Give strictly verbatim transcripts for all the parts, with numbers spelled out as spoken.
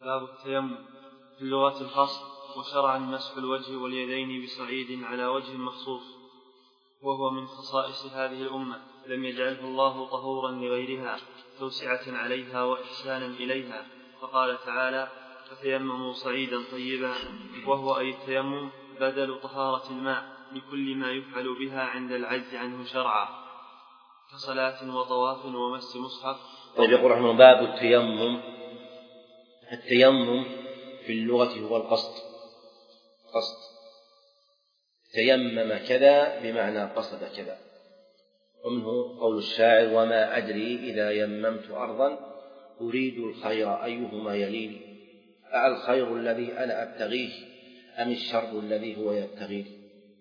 باب التيمم في اللغة الفصل. وشرعا مسح الوجه واليدين بصعيد على وجه مخصوص، وهو من خصائص هذه الأمة، لم يجعله الله طهورا لغيرها توسعة عليها وإحسانا إليها، فقال تعالى: فتيمموا صعيدا طيبا، وهو أي التيمم بدل طهارة الماء لكل ما يفعل بها عند العجز عنه شرعا، كصلاة وطواف ومس مصحف. طيب، يقول رحمه باب التيمم. التيمم في اللغة هو القصد. قصد تيمم كذا بمعنى قصد كذا، ومنه قول الشاعر: وما أدري إذا يممت أرضا أريد الخير أيهما يليني، أالخير الذي أنا أبتغيه أم الشر الذي هو يبتغيني.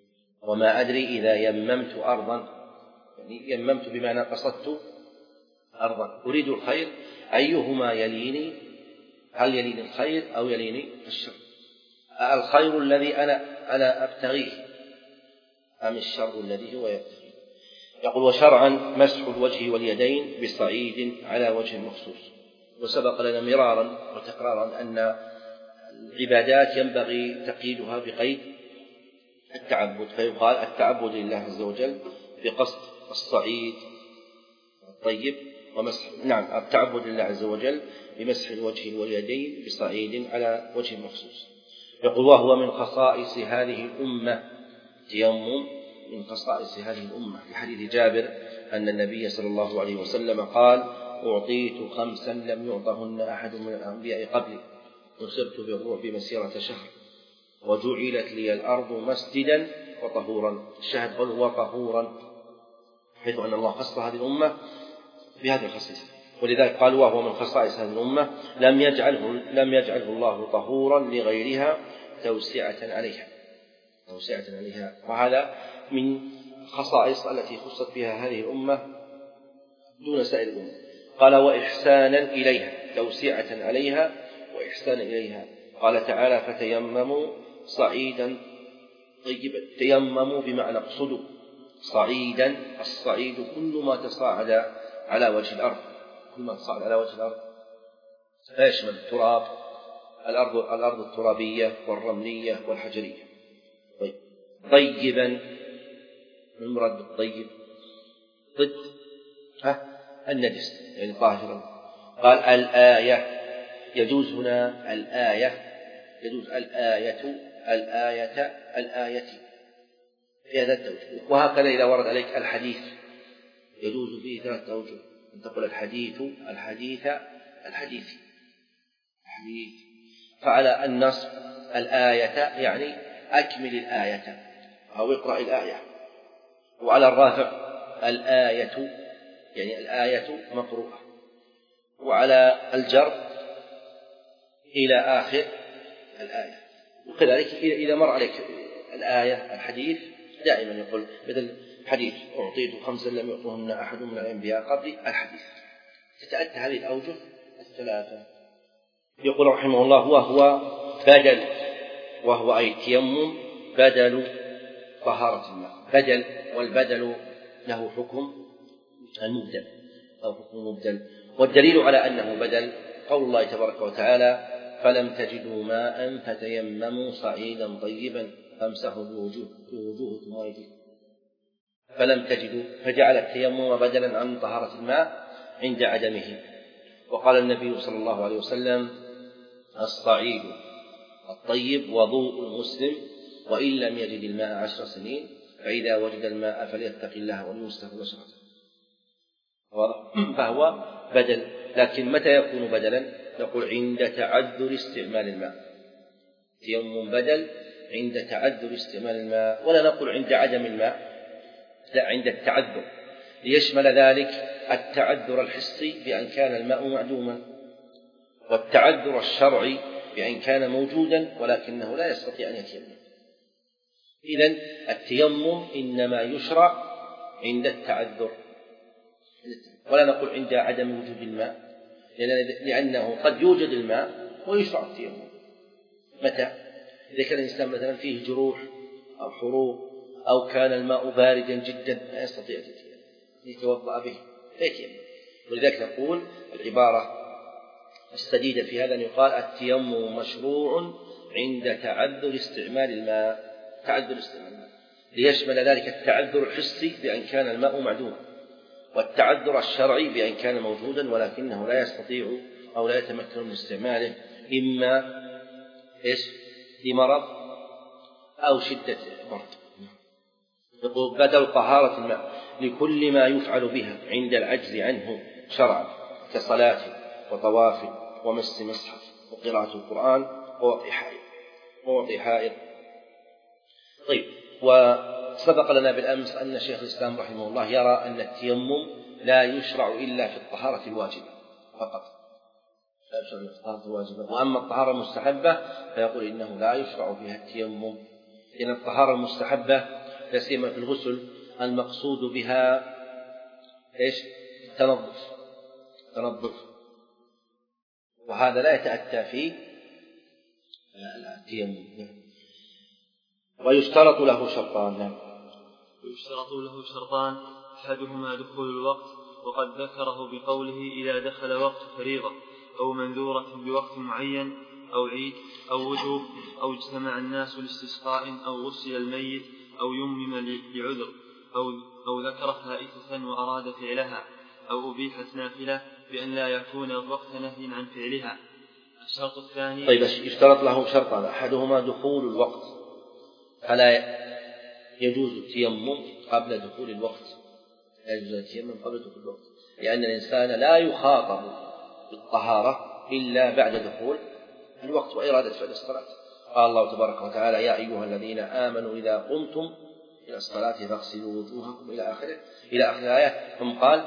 وما أدري إذا يممت أرضا، يعني يممت بمعنى قصدت أرضا، أريد الخير أيهما يليني، هل يليني الخير أو يليني الشر، الخير الذي أنا أنا أبتغيه أم الشر الذي هو يبتغيه. يقول: وشرعا مسح الوجه واليدين بصعيد على وجه مخصوص. وسبق لنا مرارا وتكرارا أن العبادات ينبغي تقييدها بقيد التعبد، فيقال التعبد لله عز وجل بقصد الصعيد الطيب ومسح نعم التعبد لله عز وجل بمسح الوجه واليدين بصعيد على وجه مخصوص. يقول: وهو من خصائص هذه الأمة. تيمم من خصائص هذه الأمة، في حديث جابر أن النبي صلى الله عليه وسلم قال: أعطيت خمسا لم يعطهن أحد من الأنبياء قبلي، نصرت بالرعب مسيرة شهر، وجعلت لي الأرض مسجدا وطهورا. الشاهد قوله وطهورا، حيث أن الله خص هذه الأمة بهذه الخصيصة، ولذلك قال: وهو من خصائص هذه الأمة لم يجعله, لم يجعله الله طهورا لغيرها توسعة عليها توسعة عليها وهذا من خصائص التي خصت بها هذه الأمة دون سائر الأمة. قال: وإحسانا إليها، توسعة عليها وإحسانا إليها. قال تعالى: فتيمموا صعيدا طيبا. تيمموا بمعنى اقصدوا. صعيدا، الصعيد كل ما تصاعد على وجه الأرض، كل ما تصاعد على وجه الأرض فيشمل التراب، الأرض, الأرض الترابية والرملية والحجرية. طيب. طيبا، المراد بالطيب ضد ها النجس، يعني طاهرا. قال: الآية، يجوز هنا الآية، يجوز الآية الآية الآية في هذا التوجه. وهكذا إذا ورد عليك الحديث يجوز فيه ثلاثة أوجه، أن تقول الحديث الحديث الحديث الحديث. فعلى النصب الآية يعني أكمل الآية أو اقرأ الآية، وعلى الرافع الآية يعني الآية مقروءة، وعلى الجر إلى آخر الآية. وكذلك إذا مر عليك الآية الحديث دائما يقول مثل حديث: أعطيت خمسا لم يعطهن أحد من الأنبياء قبلي، الحديث. تتأتى هذه الأوجه الثلاثة. يقول رحمه الله: وهو بدل، وهو أي التيمم بدل طهارة الماء. بدل، والبدل له حكم المبدل أو حكم المبدل. والدليل على أنه بدل قول الله تبارك وتعالى: فلم تجدوا ماء فتيمموا صعيدا طيبا فامسحوا بوجوهكم وأيديكم. فلم تجدوا، فجعل التيمم بدلا عن طهارة الماء عند عدمه. وقال النبي صلى الله عليه وسلم: الصعيد الطيب وضوء المسلم وإن لم يجد الماء عشر سنين، فإذا وجد الماء فليتق الله وليمسح بشرته. فهو بدل. لكن متى يكون بدلا؟ نقول عند تعذر استعمال الماء. تيمم بدل عند تعذر استعمال الماء، ولا نقول عند عدم الماء، لا، عند التعذر، ليشمل ذلك التعذر الحسي بأن كان الماء معدوما، والتعذر الشرعي بأن كان موجودا ولكنه لا يستطيع أن يتيمم. إذن التيمم إنما يشرع عند التعذر، ولا نقول عند عدم وجود الماء، لأنه قد يوجد الماء ويشرع التيمم. متى؟ إذا كان الإنسان مثلا فيه جروح أو حروق أو كان الماء باردا جدا لا يستطيع يتوضأ به فيتيمم. ولذلك نقول العبارة السديدة في هذا أن يقال التيمم مشروع عند تعذر استعمال الماء، تعذر استعمال الماء، ليشمل ذلك التعذر الحسي بأن كان الماء معدوما، والتعذر الشرعي بأن كان موجودا ولكنه لا يستطيع أو لا يتمكن من استعماله، إما إيش لمرض أو شدة مرض. يقول بدل طهارة الماء لكل ما يفعل بها عند العجز عنه شرعا كصلاة وطواف ومس مصحف وقراءة القرآن ووضع حائط ووضع حائط. طيب، وسبق لنا بالأمس أن شيخ الإسلام رحمه الله يرى أن التيمم لا يشرع إلا في الطهارة الواجبة فقط، لا يشرع في الطهارة الواجبة، وأما الطهارة المستحبة فيقول إنه لا يشرع فيها التيمم، لأن الطهارة المستحبة لا سيما في الغسل المقصود بها إيش؟ التنظف، التنظف، وهذا لا يتأتى في التيمم. ويشترط له شرطان. ويشترط له شرطان، أحدهما دخول الوقت، وقد ذكره بقوله إذا دخل وقت فريضة أو منذورة بوقت معين أو عيد أو وجوب أو اجتمع الناس لاستسقاء أو غسل الميت أو يمم لعذر أو, أو ذكر فائتة وأراد فعلها أو أبيحت نافلة بأن لا يكون وقت نهي عن فعلها. الشرط الثاني. طيب، يشترط له شرطان، أحدهما دخول الوقت، فلا يجوز التيمم قبل دخول الوقت، لا يجوز التيمم قبل دخول الوقت، لأن الإنسان لا يخاطب بالطهارة إلا بعد دخول الوقت وإرادة فعل الصلاة. قال الله تبارك وتعالى يا أيها الذين آمنوا إذا قمتم إلى الصلاة فاغسلوا وجوهكم إلى آخره إلى آخر الآية، ثم قال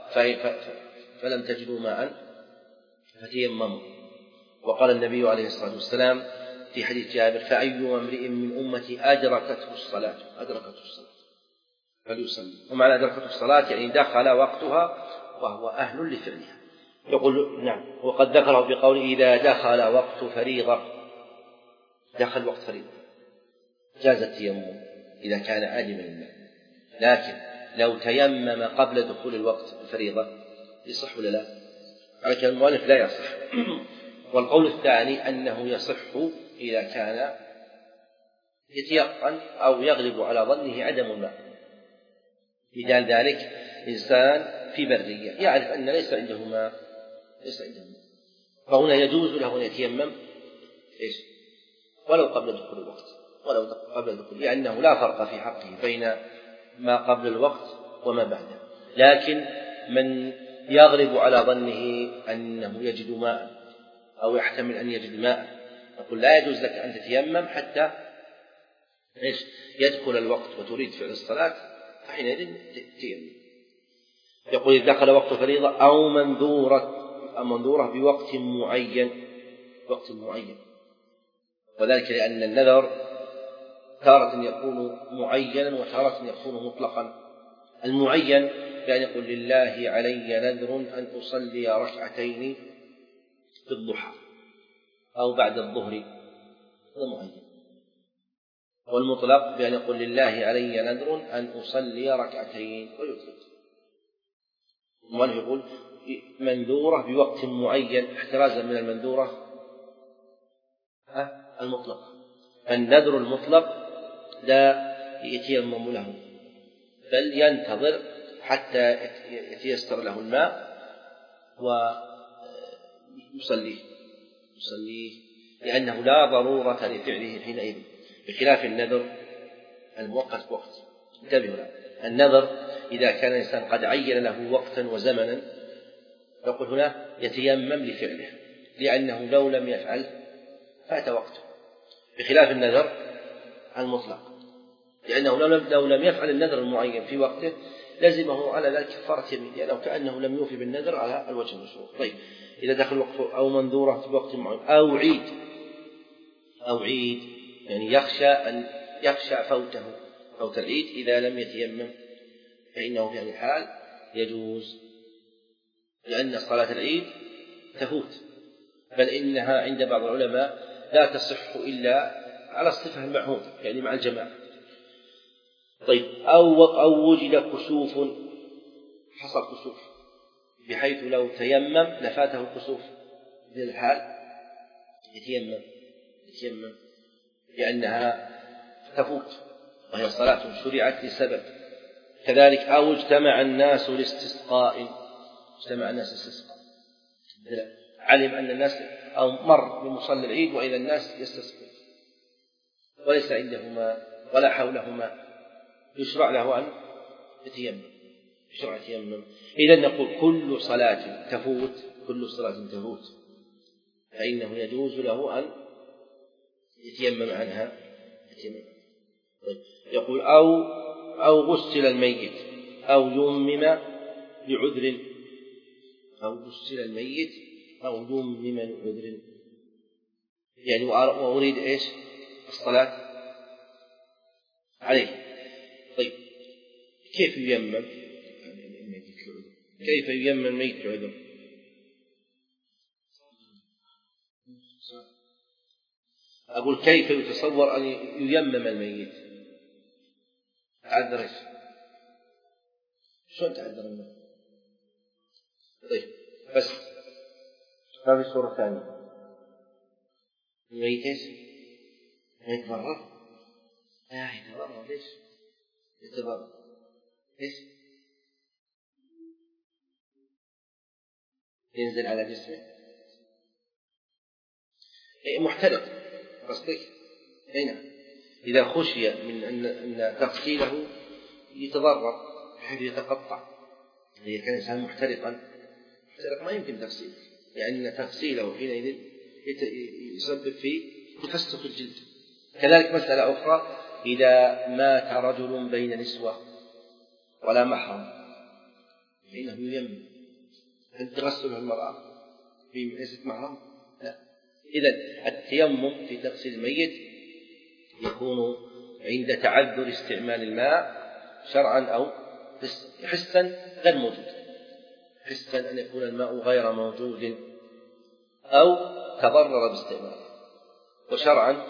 فلم تجدوا ماء فتيمموا. وقال النبي عليه الصلاة والسلام في حديث جابر فأي امرئ من أمتي أدركته الصلاة أدركته الصلاة فليصلي. ومعنى أدركته الصلاة يعني دخل وقتها وهو أهل لفعلها. يقول نعم، وقد ذكره بقول إذا دخل وقت فريضة، دخل وقت فريضة جاز التيمم إذا كان عالما الماء، لكن لو تيمم قبل دخول الوقت الفريضة يصح ولا لا؟ على كلام المؤلف لا يصح. والقول الثاني أنه يصح إذا كان يتيقن أو يغلب على ظنه عدم الماء. مثال ذلك إنسان في برية يعرف أن ليس عنده ماء، ليس عنده ماء، فهنا يجوز له أن يتيمم إيش؟ ولو قبل دخول الوقت، ولو قبل دخول، لأنه لا فرق في حقه بين ما قبل الوقت وما بعده. لكن من يغلب على ظنه أنه يجد ماء أو يحتمل أن يجد ماء، نقول لا يجوز لك أن تتيمم حتى إيش؟ يدخل الوقت وتريد فعل الصلاة، فحينئذ تتيمم. يقول إذا دخل وقت فريضة أو منذورة، أو منذورة بوقت معين، وقت معين، وذلك لأن النذر تارة يكون معينا وتارة يكون مطلقا. المعين يعني يقول لله علي نذر أن أصلي ركعتين في الضحى أو بعد الظهر، هذا معين. والمطلق بأن يقول لله علي نذر أن أصلي ركعتين ويطلق. ومن يقول منذورة بوقت معين احترازا من المنذورة المطلق. النذر المطلق لا يتيمم له، بل ينتظر حتى يتيسر له الماء ويصليه يصليه لأنه لا ضرورة لفعله حينئذ، بخلاف النذر المؤقت وقت. انتبهوا له، النذر إذا كان الإنسان قد عين له وقتا وزمنا نقول هنا يتيمم لفعله، لأنه لو لم يفعل فات وقته، بخلاف النذر المطلق، لأنه لو لم يفعل النذر المعين في وقته لزمه على ذلك كفارة يمين، لأنه كأنه لم يوفي بالنذر على الوجه المشروع. طيب، إذا دخل وقته أو منذورة في وقت معين أو عيد، أو عيد يعني يخشى أن يخشى فوته فوت العيد، إذا لم يتيمم فإنه في هذه الحال يجوز، لأن صلاة العيد تفوت، بل إنها عند بعض العلماء لا تصح إلا على الصفة المعهودة يعني مع الجماعة. طيب، أو أو وجد كسوف، حصل كسوف بحيث لو تيمم لفاته الكسوف في الحال يتيمم يتيمم لأنها تفوت وهي صلاة شرعت لسبب. كذلك أو اجتمع الناس لاستسقاء اجتمع الناس لاستسقاء علم أن الناس أو مر بمصلى العيد وإذا الناس يستسقون وليس عندهما ولا حولهما يشرع له أن يتيمم يشرع يتيمم. إذا نقول كل صلاة تفوت كل صلاة تفوت فإنه يجوز له أن يتيمم عنها يتيمم. يقول أو أو غسل الميت أو يمم لعذر أو غسل الميت أو يمم لعذر يعني وأريد إيش الصلاة عليه. طيب كيف ييمم كيف ييمم الميت لعذر؟ أقول كيف يتصور أن ييمم الميت؟ تعذر إيش؟ شلون تعذر الميت؟ طيب بس ما في صورة ثانية. الميت إيش؟ يتضرر؟ لا يتضرر. ليش يتضرر؟ إيش؟ ينزل على جسمه محترق قصدك؟ هنا إذا خشي من أن تغسيله يتضرر بحيث يتقطع. إذا كان الإنسان محترقا محترق ما يمكن تغسيله لأن تغسيله حينئذ يسبب في تفسخ الجلد. كذلك مسألة أخرى إذا مات رجل بين نسوة ولا محرم فإنه ييمم. هل تغسل المرأة في ليست محرم؟ لا. إذا التيمم في تغسيل الميت يكون عند تعذر استعمال الماء شرعا أو حسا غير موجود حسا أن يكون الماء غير موجود أو تضرر باستعماله. وشرعا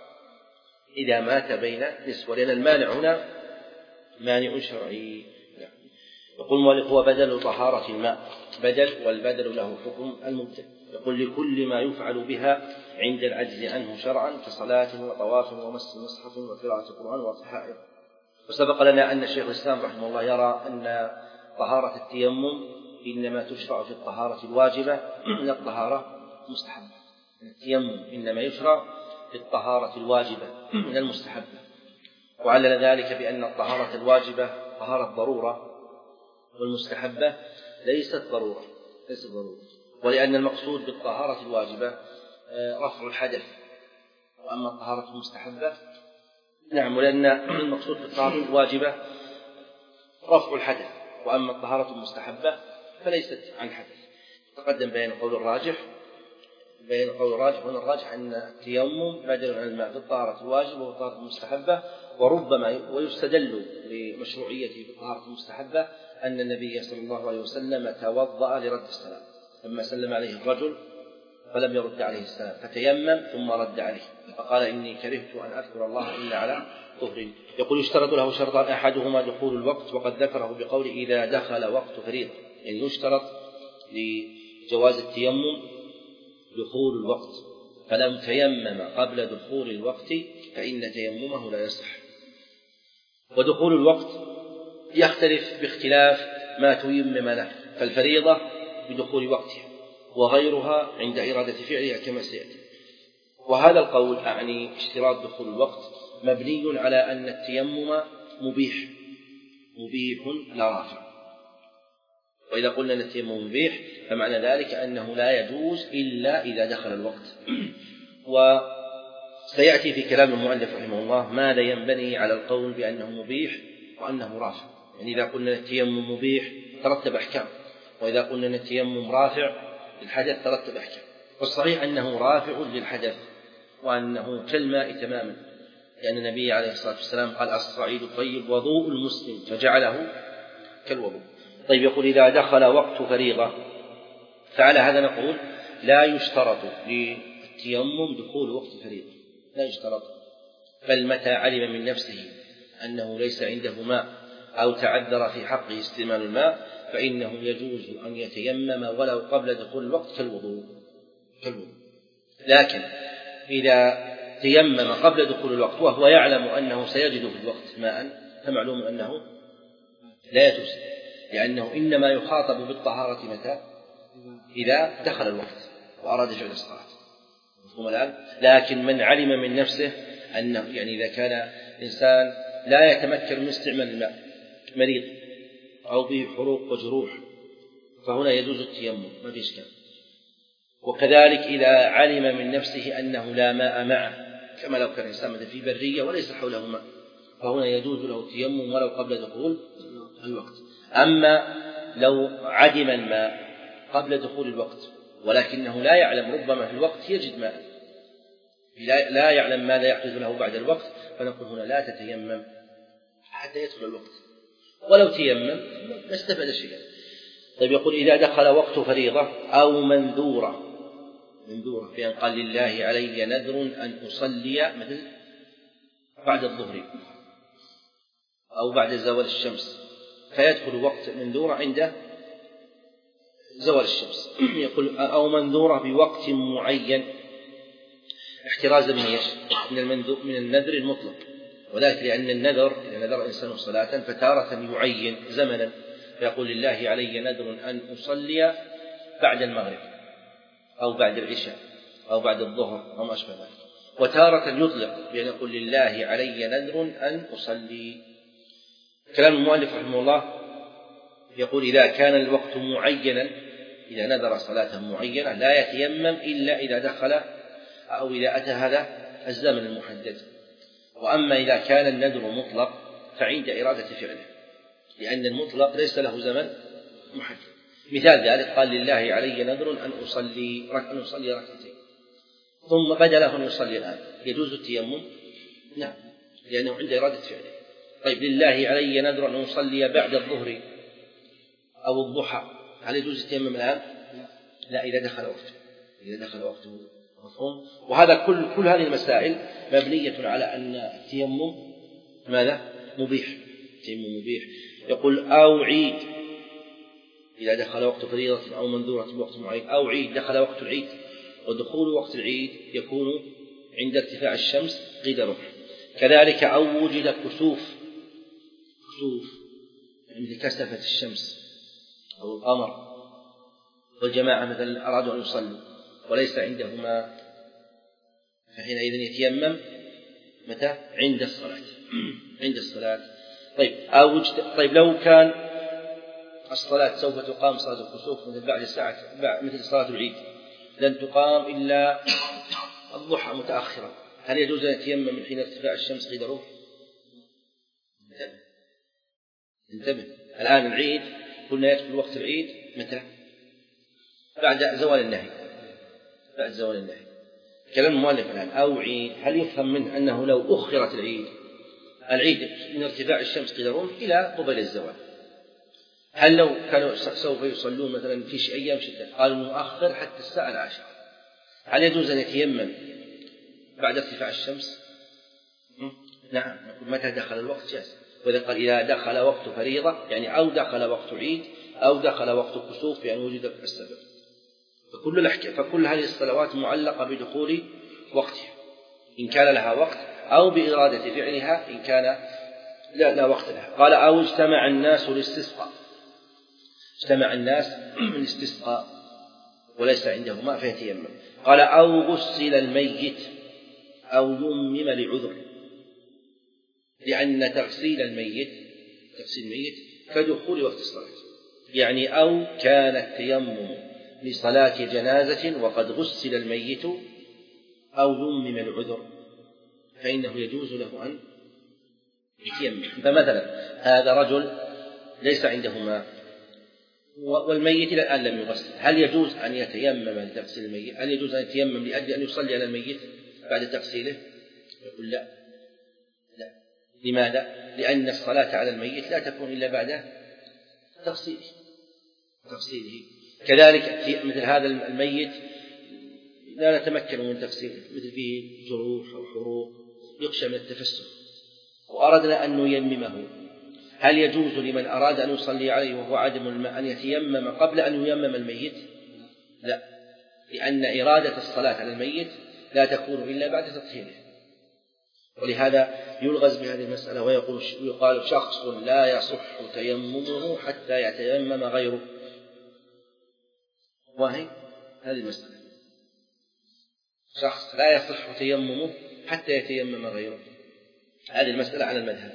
إذا مات بين نسوة لأن المانع هنا مانع شرعي. يقول المؤلف هو بدل طهارة الماء بدل والبدل له حكم المبدل. يقول لكل ما يفعل بها عند العجز عنه شرعا كصلاة وطواف ومس مصحف وقراءة القرآن وصحائف. وسبق لنا أن الشيخ الإسلام رحمه الله يرى أن طهارة التيمم إنما تشرع في الطهارة الواجبة من الطهارة المستحبة. التيمم إنما يشرع في الطهارة الواجبة من المستحبة. وعلل ذلك بأن الطهارة الواجبة طهارة ضرورة والمستحبة ليست ضرورة ليست ضرورة ولأن المقصود بالطهارة الواجبة رفع الحدث وأما الطهارة المستحبة نعم ولأن المقصود بالطهارة الواجبة رفع الحدث وأما الطهارة المستحبة فليست عن حدث. تقدم بين قول الراجح بين قول الراجح وأن الراجح أن التيمم بدل عن الماء في الطهارة الواجبة والطهارة المستحبة. وربما ويستدل لمشروعيته في الطهارة المستحبة أن النبي صلى الله عليه وسلم توضأ لرد السلام لما سلم عليه الرجل فلم يرد عليه السلام فتيمم ثم رد عليه فقال إني كرهت أن أذكر الله إلا على طهر. يقول يشترط له شرطان أحدهما دخول الوقت وقد ذكره بقول إذا دخل وقت فريضة يعني يشترط لجواز التيمم دخول الوقت فلم تيمم قبل دخول الوقت فإن تيممه لا يصح. ودخول الوقت يختلف باختلاف ما تيمم له فالفريضة بدخول وقتها وغيرها عند إرادة فعلها كما سيأتي. وهذا القول أعني اشتراط دخول الوقت مبني على أن التيمم مبيح مبيح لا رافع. وإذا قلنا أن التيمم مبيح فمعنى ذلك أنه لا يجوز إلا إذا دخل الوقت. وسيأتي في كلام المؤلف رحمه الله ماذا ينبني على القول بأنه مبيح وأنه رافع. يعني إذا قلنا التيمم مبيح ترتب أحكام وإذا قلنا أن التيمم رافع للحدث ترتب أحكام. والصحيح أنه رافع للحدث وأنه كالماء تماما لأن النبي عليه الصلاة والسلام قال الصعيد الطيب وضوء المسلم فجعله كالوضوء. طيب يقول إذا دخل وقت فريضة فعلى هذا نقول لا يشترط للتيمم دخول وقت فريضة لا يشترط بل متى علم من نفسه أنه ليس عنده ماء أو تعذر في حقه استعمال الماء فإنه يجوز أن يتيمم ولو قبل دخول الوقت كالوضوء كالوضوء. لكن إذا تيمم قبل دخول الوقت وهو يعلم أنه سيجد في الوقت ماء فمعلوم أنه لا يجوز، لأنه إنما يخاطب بالطهارة متى؟ إذا دخل الوقت وأراد فعل الصلاة. مفهوم الآن؟ لكن من علم من نفسه أنه يعني إذا كان إنسان لا يتمكن من استعمال الماء، مريض أو به حروق وجروح، فهنا يجوز التيمم ما في إشكال. وكذلك إذا علم من نفسه أنه لا ماء معه، كما لو كان إنسان في برية وليس حوله ماء، فهنا يجوز له التيمم ولو قبل دخول الوقت. أما لو عدم الماء قبل دخول الوقت ولكنه لا يعلم ربما في الوقت يجد ماء، لا يعلم ماذا يحدث له بعد الوقت، فنقول هنا لا تتيمم حتى يدخل الوقت، ولو تيمم ما استفاد شيئا. طيب يقول إذا دخل وقت فريضة أو منذورة، منذورة بأن قال لله علي نذر أن أصلي مثل بعد الظهر أو بعد زوال الشمس، فيدخل وقت منذورة عند زوال الشمس. يقول أو منذورة بوقت معين احترازا من من من النذر المطلق، وذلك لأن النذر إذا نذر إنسان صلاة فتارة يعين زمنا، فيقول لله علي نذر أن أصلي بعد المغرب أو بعد العشاء أو بعد الظهر أو ما أشبه ذلك، وتارة يطلق بأن يقول لله علي نذر أن أصلي. كلام المؤلف رحمه الله يقول إذا كان الوقت معينا، إذا نذر صلاة معينة لا يتيمم إلا إذا دخل أو إذا أتى هذا الزمن المحدد. وأما إذا كان النذر مطلق فعند إرادة فعله، لأن المطلق ليس له زمن محدد. مثال ذلك قال لله علي نذر أن أصلي أن أصلي ركعتين، ثم بدا له أن يصلي الآن، يجوز التيمم؟ نعم، لأنه عند إرادة فعله. طيب لله علي نذر أن أصلي بعد الظهر أو الضحى، هل يجوز التيمم الآن؟ لا، إذا دخل وقته، إذا دخل وقته. مفهوم؟ وهذا كل كل هذه المسائل مبنية على أن التيمم ماذا؟ مبيح، التيمم مبيح. يقول أو عيد، إذا دخل وقت فريضة أو منذورة بوقت معين، أو عيد دخل وقت العيد، ودخول وقت العيد يكون عند ارتفاع الشمس قيد رمح. كذلك أو وجد كسوف، كسوف مثل كسفت الشمس أو القمر، والجماعة مثلا أرادوا أن يصلوا وليس عندهما، فحينئذ يتيمم متى؟ عند الصلاة، عند الصلاة. طيب أو طيب لو كان الصلاة سوف تقام صلاة الكسوف مثل بعد الساعة مثل صلاة العيد لن تقام إلا الضحى متأخرا، هل يجوز أن يتيمم من حين ارتفاع الشمس قيد رمح؟ انتبه انتبه الآن العيد قلنا يدخل وقت العيد متى؟ بعد زوال النهي، بعد زوال النهي. كلام المؤلف الآن أو عيد، هل يفهم منه أنه لو أخرت العيد العيد من ارتفاع الشمس قيد رمح إلى قبل الزوال، هل لو كانوا سوف يصلون مثلا في أيام شتاء قالوا مؤخر حتى الساعة العاشرة، هل يجوز أن يتيمم بعد ارتفاع الشمس؟ نعم، متى دخل الوقت جاز. وإذا قال إذا دخل وقت فريضة يعني أو دخل وقت عيد أو دخل وقت كسوف يعني وجد السبب، فكل, فكل هذه الصلوات معلقة بدخول وقتها إن كان لها وقت أو بإرادة فعلها إن كان لا, لا وقت لها. قال أو اجتمع الناس للاستسقاء، اجتمع الناس للاستسقاء وليس عنده ماء فيتيمم. قال أو غسل الميت أو يمم لعذر، لأن تغسيل الميت تغسيل الميت كدخول وقت الصلاة، يعني أو كان التيمم لصلاة جنازة وقد غسل الميت أو يمم العذر فإنه يجوز له أن يتيمم. فمثلا هذا رجل ليس عنده ماء والميت إلى الآن لم يغسل، هل يجوز أن يتيمم لتغسيل الميت؟ هل يجوز أن يتيمم لأجل أن يصلي على الميت بعد تغسيله؟ يقول لا لا. لماذا؟ لأن الصلاة على الميت لا تكون إلا بعد تغسيله تغسيله. كذلك في مثل هذا الميت لا نتمكن من تغسيله، مثل فيه جروح أو حروق يخشى من التفسخ وأردنا أن نيممه، هل يجوز لمن أراد أن يصلي عليه وهو عدم الماء أن يتيمم قبل أن ييمم الميت؟ لا. لأن إرادة الصلاة على الميت لا تكون إلا بعد تطهيره. ولهذا يلغز بهذه المسألة ويقول ويقال شخص لا يصح تيممه حتى يتيمم غيره. وهي هذه المسألة، شخص لا يصح تيممه حتى يتيمم غيره، هذه المسألة على المذهب.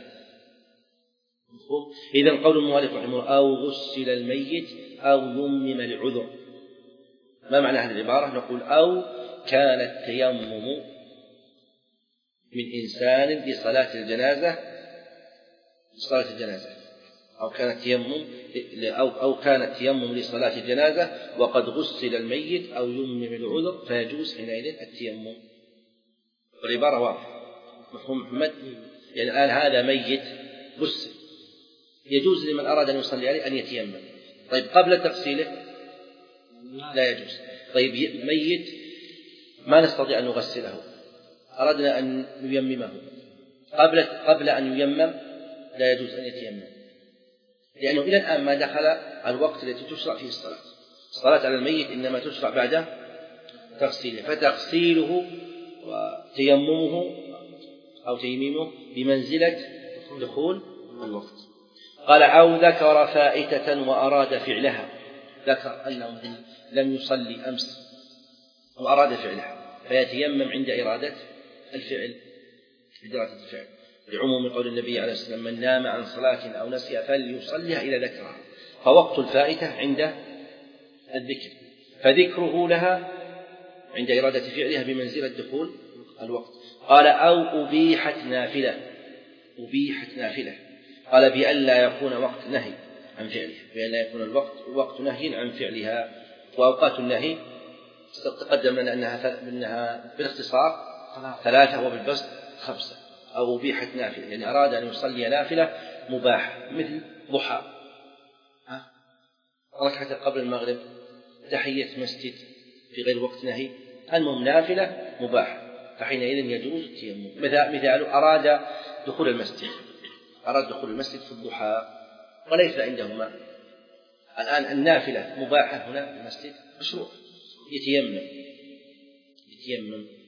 إذن قول المؤلف رحمه الله أو غسل الميت أو يمم لعذر، ما معنى هذه العبارة؟ نقول أو كان التيمم من إنسان لصلاة الجنازة لصلاة الجنازة أو كان التيمم أو أو كان التيمم لصلاة الجنازة وقد غسل الميت أو يمم لعذر فيجوز حينئذ التيمم. والعبارة واضحة، مفهوم محمد؟ يعني الآن هذا ميت غسل، يجوز لمن أراد أن يصلي عليه أن يتيمم. طيب قبل تغسيله لا يجوز. طيب ميت ما نستطيع أن نغسله، أردنا أن نيممه، قبل قبل أن ييمم لا يجوز أن يتيمم، لأنه إلى الآن ما دخل الوقت الذي تشرع فيه الصلاة. الصلاة على الميت إنما تشرع بعد تغسيله، فتغسيله وتيممه أو تيميمه بمنزلة دخول الوقت. قال أو ذكر فائتة وأراد فعلها، ذكر أنه لم يصلي أمس وأراد فعلها فيتيمم عند إرادة الفعل إرادة الفعل لعموم قول النبي عليه الصلاة والسلام من نام عن صلاة أو نسي فليصليها إذا ذكرها، فوقت الفائتة عند الذكر، فذكره لها عند إرادة فعلها بمنزلة دخول الوقت. قال أو أبيحت نافلة، أبيحت نافلة، قال بألا يكون وقت نهي عن فعلها، بألا يكون الوقت وقت نهي عن فعلها. وأوقات النهي تقدم لنا أنها أنها بالاختصار ثلاثة وبالبسط خمسة. أو أبيحت نافلة يعني أراد أن يصلي نافلة مباح مثل ضحى ركعة قبل المغرب، تحية مسجد في غير وقت نهي، المهم نافلة مباح، فحينئذ يجوز التيمم. مثال أراد دخول المسجد، أراد دخول المسجد في الضحى وليس عنده ماء، الآن النافلة مباحة هنا في المسجد مشروع، يتيمم يتيمم